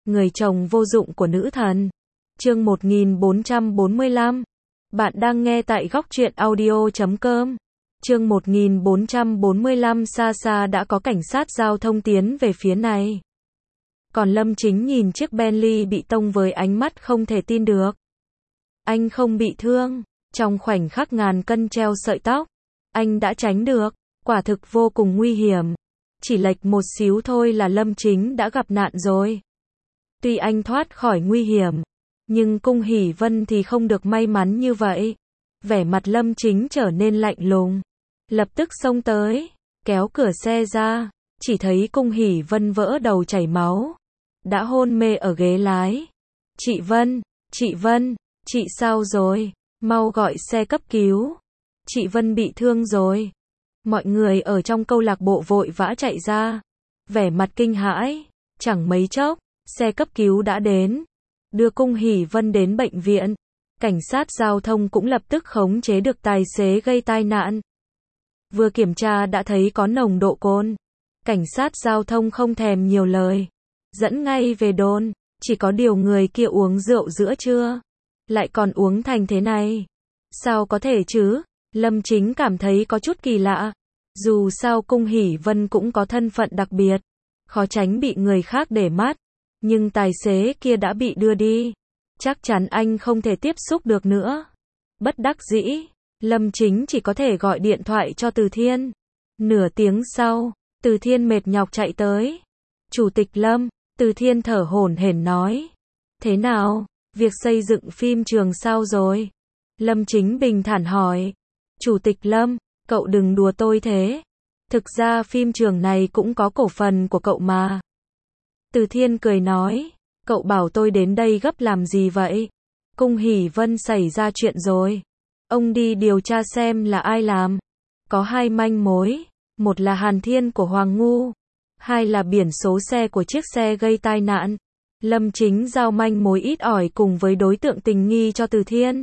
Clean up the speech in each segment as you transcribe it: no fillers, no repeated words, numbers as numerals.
Người chồng vô dụng của nữ thần. Chương 1445. Bạn đang nghe tại góc truyện audio.com. Chương 1445. Xa xa đã có cảnh sát giao thông tiến về phía này. Còn Lâm Chính nhìn chiếc Bentley bị tông với ánh mắt không thể tin được. Anh không bị thương. Trong khoảnh khắc ngàn cân treo sợi tóc, anh đã tránh được. Quả thực vô cùng nguy hiểm. Chỉ lệch một xíu thôi là Lâm Chính đã gặp nạn rồi. Tuy anh thoát khỏi nguy hiểm, nhưng Cung Hỷ Vân thì không được may mắn như vậy. Vẻ mặt Lâm Chính trở nên lạnh lùng. Lập tức xông tới, kéo cửa xe ra, chỉ thấy Cung Hỷ Vân vỡ đầu chảy máu. Đã hôn mê ở ghế lái. Chị Vân, chị sao rồi? Mau gọi xe cấp cứu. Chị Vân bị thương rồi. Mọi người ở trong câu lạc bộ vội vã chạy ra. Vẻ mặt kinh hãi, chẳng mấy chốc, xe cấp cứu đã đến. Đưa Cung Hỷ Vân đến bệnh viện. Cảnh sát giao thông cũng lập tức khống chế được tài xế gây tai nạn. Vừa kiểm tra đã thấy có nồng độ cồn. Cảnh sát giao thông không thèm nhiều lời, dẫn ngay về đồn. Chỉ có điều người kia uống rượu giữa trưa, lại còn uống thành thế này. Sao có thể chứ? Lâm Chính cảm thấy có chút kỳ lạ. Dù sao Cung Hỷ Vân cũng có thân phận đặc biệt, khó tránh bị người khác để mắt. Nhưng tài xế kia đã bị đưa đi, chắc chắn anh không thể tiếp xúc được nữa. Bất đắc dĩ, Lâm Chính chỉ có thể gọi điện thoại cho Từ Thiên. Nửa tiếng sau, Từ Thiên mệt nhọc chạy tới. Chủ tịch Lâm, Từ Thiên thở hổn hển nói. Thế nào, việc xây dựng phim trường sao rồi? Lâm Chính bình thản hỏi. Chủ tịch Lâm, cậu đừng đùa tôi thế. Thực ra phim trường này cũng có cổ phần của cậu mà. Từ Thiên cười nói. Cậu bảo tôi đến đây gấp làm gì vậy? Cung Hỷ Vân xảy ra chuyện rồi. Ông đi điều tra xem là ai làm. Có hai manh mối. Một là Hàn Thiên của Hoàng Ngu. Hai là biển số xe của chiếc xe gây tai nạn. Lâm Chính giao manh mối ít ỏi cùng với đối tượng tình nghi cho Từ Thiên.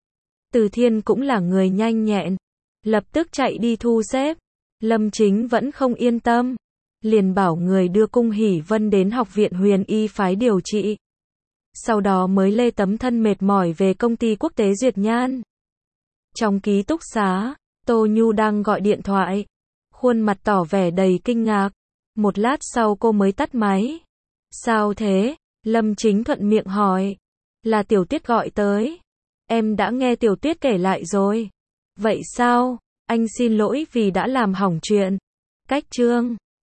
Từ Thiên cũng là người nhanh nhẹn, lập tức chạy đi thu xếp. Lâm Chính vẫn không yên tâm, liền bảo người đưa Cung Hỷ Vân đến Học viện Huyền Y phái điều trị. Sau đó mới lê tấm thân mệt mỏi về công ty quốc tế Duyệt Nhan. Trong ký túc xá, Tô Nhu đang gọi điện thoại, khuôn mặt tỏ vẻ đầy kinh ngạc. Một lát sau cô mới tắt máy. Sao thế? Lâm Chính thuận miệng hỏi. Là Tiểu Tuyết gọi tới. Em đã nghe Tiểu Tuyết kể lại rồi. Vậy sao? Anh xin lỗi vì đã làm hỏng chuyện. Cách chương